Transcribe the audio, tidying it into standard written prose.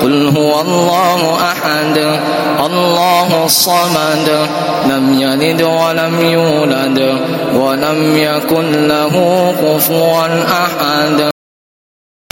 قل هو الله أحد الله الصمد لم يلد ولم يولد ولم يكن له كفوا أحد.